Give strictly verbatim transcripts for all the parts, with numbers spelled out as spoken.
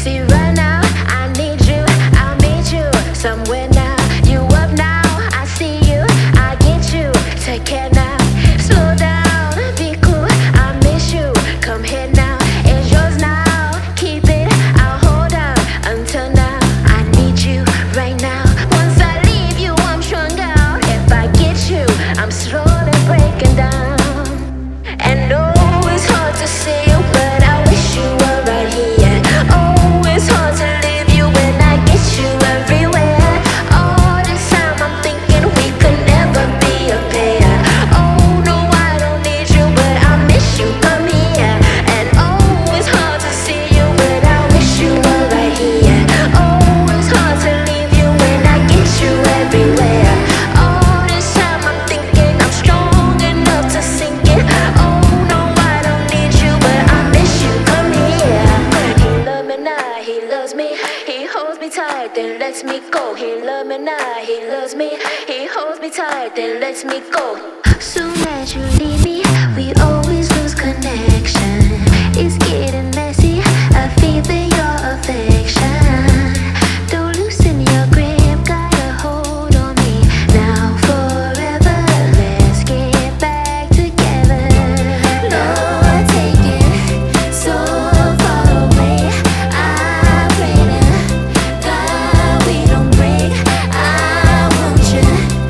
See right now, I need you, I'll meet you somewhere now. You up now, I see you, I get you. Take care now, slow down, be cool, I miss you. Come here now, it's yours now. Keep it, I'll hold on until now. I need you right now. Once I leave you, I'm strung out. If I get you, I'm slowly breaking down. And oh, it's hard to see you, but I wish you were right here. Oh, it's hard to leave you when I get you everywhere. All this time I'm thinking we could never be a pair. Oh no, I don't need you, but I miss you. Come here. And oh, it's hard to see you, but I wish you were right here. Oh, it's hard to leave you when I get you everywhere. All this time I'm thinking I'm strong enough to sink it. Oh no, I don't need you, but I miss you. Come here. He loves me now, he loves me. He holds me tight, then lets me go. He loves me now, he loves me. He holds me tight, then lets me go. Soon as you leave me, we always lose connection. It's getting messy, I feel for your affection. Don't loosen your grip, got a hold on me now forever. Let's get back together. Lord, take it so far away. I pray to God we don't break. I want you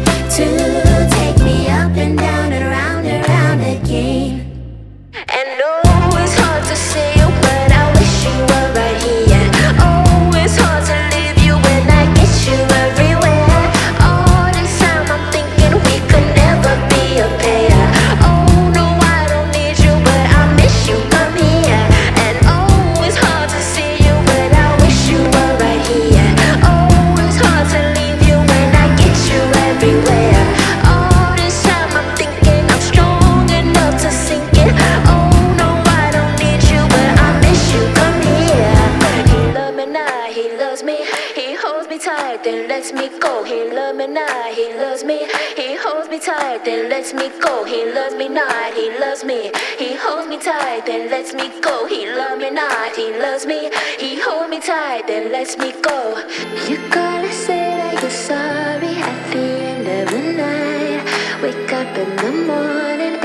to take me up and down and round and round again. And oh, it's hard to see you, but I wish you were right here. Oh, it's hard to leave you when I get you everywhere. All this time I'm thinking we could never be a pair. Oh no, I don't need you, but I miss you. Come here. And oh, it's hard to see you, but I wish you were right here. Oh, it's hard to leave you when I get you everywhere. All this time I'm thinking I'm strong enough to sink it. Oh no, I don't need you, but I miss you. Come here. He loves me now, he loves me. He holds me tight, then lets me go. He loves me now, he loves me. He holds me tight, then lets me go. He loves me not, he loves me. He holds me tight, then lets me go. He loves me not, he loves me. He holds me tight, then lets me go. You gotta say that you're sorry at the end of the night. Wake up in the morning